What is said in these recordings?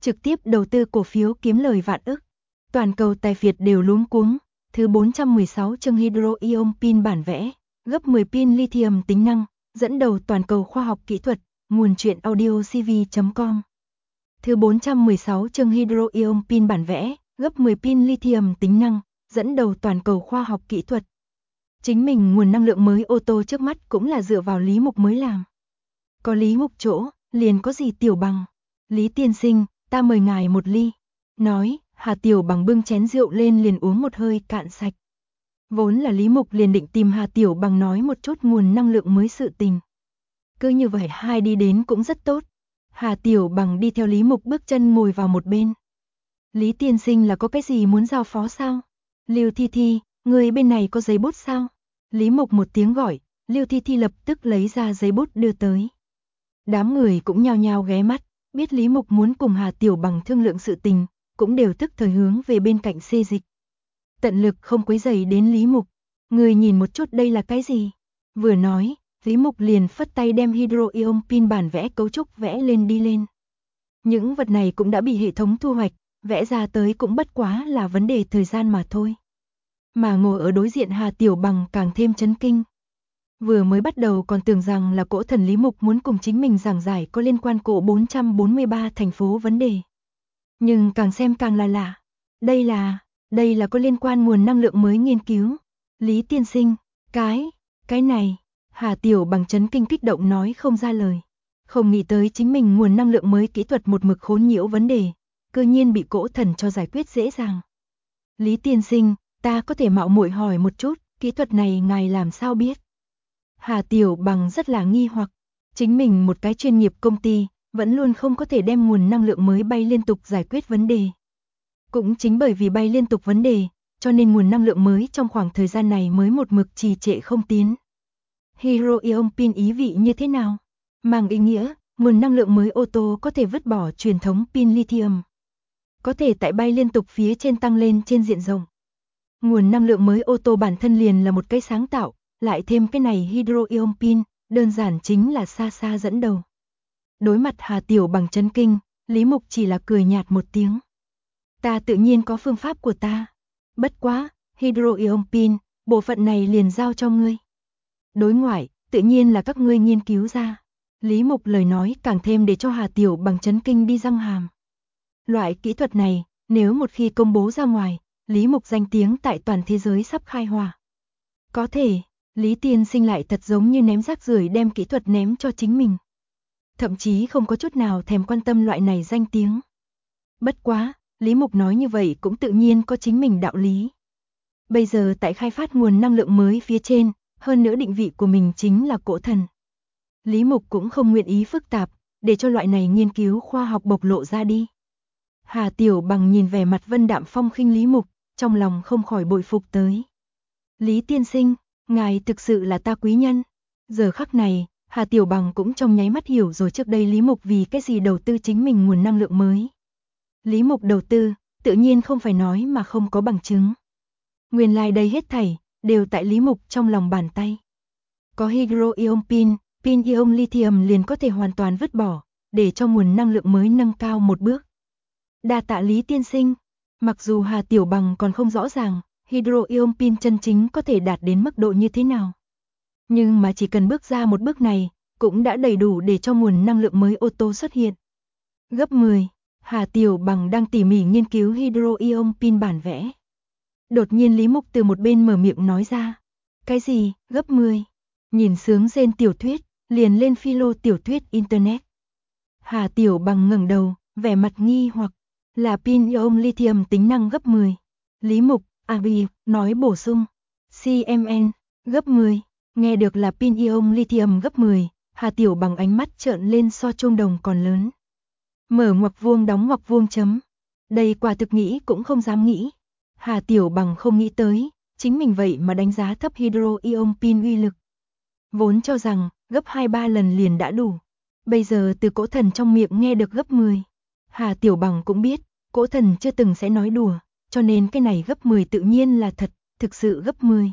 trực tiếp đầu tư cổ phiếu kiếm lời vạn ức. Toàn cầu tài phiệt đều luống cuống. Thứ 416 chương Hydro-ion pin bản vẽ, gấp 10 pin lithium tính năng, dẫn đầu toàn cầu khoa học kỹ thuật, nguồn truyện audio cv.com. Thứ 416 chương Hydro-ion pin bản vẽ, gấp 10 pin lithium tính năng, dẫn đầu toàn cầu khoa học kỹ thuật. Chính mình nguồn năng lượng mới ô tô trước mắt cũng là dựa vào Lý Mục mới làm. Có Lý Mục chỗ, liền có gì Tiểu Bằng. Lý tiên sinh, ta mời ngài một ly. Nói, Hà Tiểu Bằng bưng chén rượu lên liền uống một hơi cạn sạch. Vốn là Lý Mục liền định tìm Hà Tiểu Bằng nói một chút nguồn năng lượng mới sự tình. Cứ như vậy hai đi đến cũng rất tốt. Hà Tiểu Bằng đi theo Lý Mục bước chân ngồi vào một bên. Lý tiên sinh là có cái gì muốn giao phó sao? Lưu Thi Thi, người bên này có giấy bút sao? Lý Mục một tiếng gọi, Lưu Thi Thi lập tức lấy ra giấy bút đưa tới. Đám người cũng nhao nhao ghé mắt, biết Lý Mục muốn cùng Hà Tiểu Bằng thương lượng sự tình, cũng đều tức thời hướng về bên cạnh xê dịch. Tận lực không quấy rầy đến Lý Mục. Người nhìn một chút đây là cái gì? Vừa nói, Lý Mục liền phất tay đem Hydro-ion pin bản vẽ cấu trúc vẽ lên đi lên. Những vật này cũng đã bị hệ thống thu hoạch, vẽ ra tới cũng bất quá là vấn đề thời gian mà thôi. Mà ngồi ở đối diện Hà Tiểu Bằng càng thêm chấn kinh. Vừa mới bắt đầu còn tưởng rằng là cỗ thần Lý Mục muốn cùng chính mình giảng giải có liên quan cỗ 443 thành phố vấn đề. Nhưng càng xem càng là lạ. Đây là có liên quan nguồn năng lượng mới nghiên cứu. Lý tiên sinh, cái này, Hà Tiểu Bằng chấn kinh kích động nói không ra lời. Không nghĩ tới chính mình nguồn năng lượng mới kỹ thuật một mực khốn nhiễu vấn đề, cơ nhiên bị cỗ thần cho giải quyết dễ dàng. Lý tiên sinh, ta có thể mạo muội hỏi một chút, kỹ thuật này ngài làm sao biết? Hà Tiểu Bằng rất là nghi hoặc, chính mình một cái chuyên nghiệp công ty, vẫn luôn không có thể đem nguồn năng lượng mới bay liên tục giải quyết vấn đề. Cũng chính bởi vì bay liên tục vấn đề, cho nên nguồn năng lượng mới trong khoảng thời gian này mới một mực trì trệ không tiến. Hydro-ion pin ý vị như thế nào? Mang ý nghĩa, nguồn năng lượng mới ô tô có thể vứt bỏ truyền thống pin lithium. Có thể tại bay liên tục phía trên tăng lên trên diện rộng. Nguồn năng lượng mới ô tô bản thân liền là một cái sáng tạo, lại thêm cái này Hydro-ion pin, đơn giản chính là xa xa dẫn đầu. Đối mặt Hà Tiểu Bằng chấn kinh, Lý Mục chỉ là cười nhạt một tiếng. Ta tự nhiên có phương pháp của ta. Bất quá, Hydro-ion pin, bộ phận này liền giao cho ngươi. Đối ngoại, tự nhiên là các ngươi nghiên cứu ra. Lý Mục lời nói càng thêm để cho Hà Tiểu Bằng chấn kinh đi răng hàm. Loại kỹ thuật này, nếu một khi công bố ra ngoài, Lý Mục danh tiếng tại toàn thế giới sắp khai hỏa. Có thể, Lý tiên sinh lại thật giống như ném rác rưởi đem kỹ thuật ném cho chính mình. Thậm chí không có chút nào thèm quan tâm loại này danh tiếng. Bất quá, Lý Mục nói như vậy cũng tự nhiên có chính mình đạo lý. Bây giờ tại khai phát nguồn năng lượng mới phía trên, hơn nữa định vị của mình chính là cỗ thần. Lý Mục cũng không nguyện ý phức tạp, để cho loại này nghiên cứu khoa học bộc lộ ra đi. Hà Tiểu Bằng nhìn vẻ mặt vân đạm phong khinh Lý Mục, trong lòng không khỏi bội phục tới. Lý tiên sinh, ngài thực sự là ta quý nhân. Giờ khắc này, Hà Tiểu Bằng cũng trong nháy mắt hiểu rồi trước đây Lý Mục vì cái gì đầu tư chính mình nguồn năng lượng mới. Lý Mục đầu tư, tự nhiên không phải nói mà không có bằng chứng. Nguyên lai đây hết thảy, đều tại Lý Mục trong lòng bàn tay. Có Hydro-ion pin, pin ion lithium liền có thể hoàn toàn vứt bỏ, để cho nguồn năng lượng mới nâng cao một bước. Đa tạ Lý tiên sinh, mặc dù Hà Tiểu Bằng còn không rõ ràng, Hydro-ion pin chân chính có thể đạt đến mức độ như thế nào. Nhưng mà chỉ cần bước ra một bước này, cũng đã đầy đủ để cho nguồn năng lượng mới ô tô xuất hiện. Gấp 10, Hà Tiểu Bằng đang tỉ mỉ nghiên cứu Hydro-ion pin bản vẽ. Đột nhiên Lý Mục từ một bên mở miệng nói ra. Cái gì, gấp 10? Nhìn sướng rên tiểu thuyết, liền lên philo tiểu thuyết Internet. Hà Tiểu Bằng ngẩng đầu, vẻ mặt nghi hoặc, là pin ion lithium tính năng gấp 10. Lý Mục, nói bổ sung. CMN, gấp 10. Nghe được là pin ion lithium gấp 10, Hà Tiểu Bằng ánh mắt trợn lên so chuông đồng còn lớn. Mở ngoặc vuông đóng ngoặc vuông chấm. Đây quả thực nghĩ cũng không dám nghĩ. Hà Tiểu Bằng không nghĩ tới, chính mình vậy mà đánh giá thấp Hydro-ion pin uy lực. Vốn cho rằng, gấp 2-3 lần liền đã đủ. Bây giờ từ cỗ thần trong miệng nghe được gấp 10. Hà Tiểu Bằng cũng biết, cỗ thần chưa từng sẽ nói đùa, cho nên cái này gấp 10 tự nhiên là thật, thực sự gấp 10.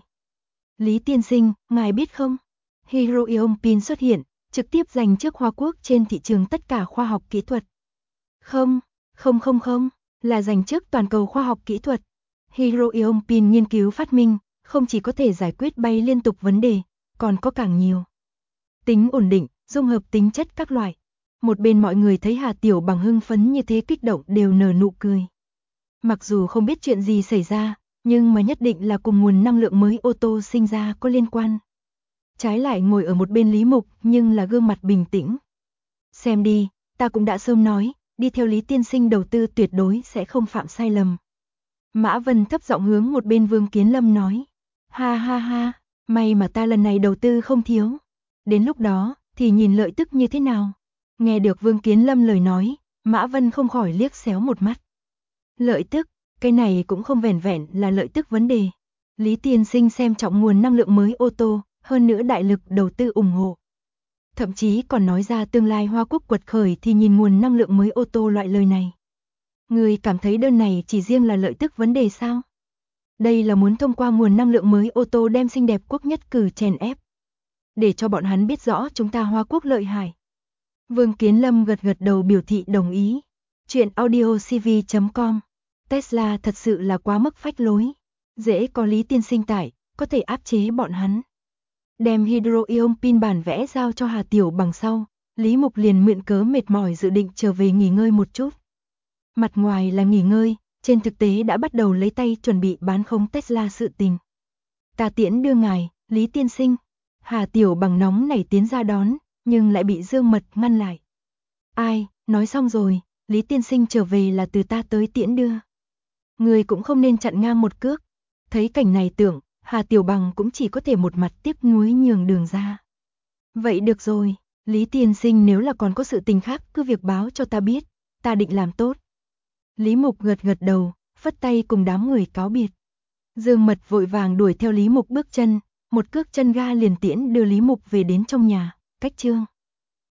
Lý tiên sinh, ngài biết không? Hydro-ion pin xuất hiện, trực tiếp giành trước Hoa Quốc trên thị trường tất cả khoa học kỹ thuật. Không, Không không không, là giành chức toàn cầu khoa học kỹ thuật. Hydro Ion Pin nghiên cứu phát minh, không chỉ có thể giải quyết bay liên tục vấn đề, còn có càng nhiều. Tính ổn định, dung hợp tính chất các loại. Một bên mọi người thấy Hà Tiểu Bằng hưng phấn như thế kích động đều nở nụ cười. Mặc dù không biết chuyện gì xảy ra, nhưng mà nhất định là cùng nguồn năng lượng mới ô tô sinh ra có liên quan. Trái lại ngồi ở một bên Lý Mục nhưng là gương mặt bình tĩnh. Xem đi, ta cũng đã sớm nói, đi theo Lý tiên sinh đầu tư tuyệt đối sẽ không phạm sai lầm. Mã Vân thấp giọng hướng một bên Vương Kiến Lâm nói. Ha ha ha, may mà ta lần này đầu tư không thiếu. Đến lúc đó, thì nhìn lợi tức như thế nào. Nghe được Vương Kiến Lâm lời nói, Mã Vân không khỏi liếc xéo một mắt. Lợi tức, cái này cũng không vẻn vẹn là lợi tức vấn đề. Lý tiên sinh xem trọng nguồn năng lượng mới ô tô, hơn nữa đại lực đầu tư ủng hộ. Thậm chí còn nói ra tương lai Hoa Quốc quật khởi thì nhìn nguồn năng lượng mới ô tô loại lời này. Người cảm thấy đơn này chỉ riêng là lợi tức vấn đề sao? Đây là muốn thông qua nguồn năng lượng mới ô tô đem xinh đẹp quốc nhất cử chèn ép. Để cho bọn hắn biết rõ chúng ta Hoa Quốc lợi hại. Vương Kiến Lâm gật gật đầu biểu thị đồng ý. Chuyện audiocv.com. Tesla thật sự là quá mức phách lối. Dễ có Lý tiên sinh tại, có thể áp chế bọn hắn. Đem Hydro Ion Pin bản vẽ giao cho Hà Tiểu Bằng sau, Lý Mục liền mượn cớ mệt mỏi dự định trở về nghỉ ngơi một chút. Mặt ngoài là nghỉ ngơi, trên thực tế đã bắt đầu lấy tay chuẩn bị bán khống Tesla sự tình. Ta tiễn đưa ngài, Lý tiên sinh. Hà Tiểu Bằng nóng nảy tiến ra đón, nhưng lại bị Dương Mật ngăn lại. Ai, nói xong rồi, Lý tiên sinh trở về là từ ta tới tiễn đưa. Người cũng không nên chặn ngang một cước. Thấy cảnh này tưởng, Hà Tiểu Bằng cũng chỉ có thể một mặt tiếc nuối nhường đường ra. Vậy được rồi, Lý tiên sinh nếu là còn có sự tình khác cứ việc báo cho ta biết, ta định làm tốt. Lý Mục gật gật đầu, phất tay cùng đám người cáo biệt. Dương Mật vội vàng đuổi theo Lý Mục bước chân, một cước chân ga liền tiễn đưa Lý Mục về đến trong nhà, cách chương.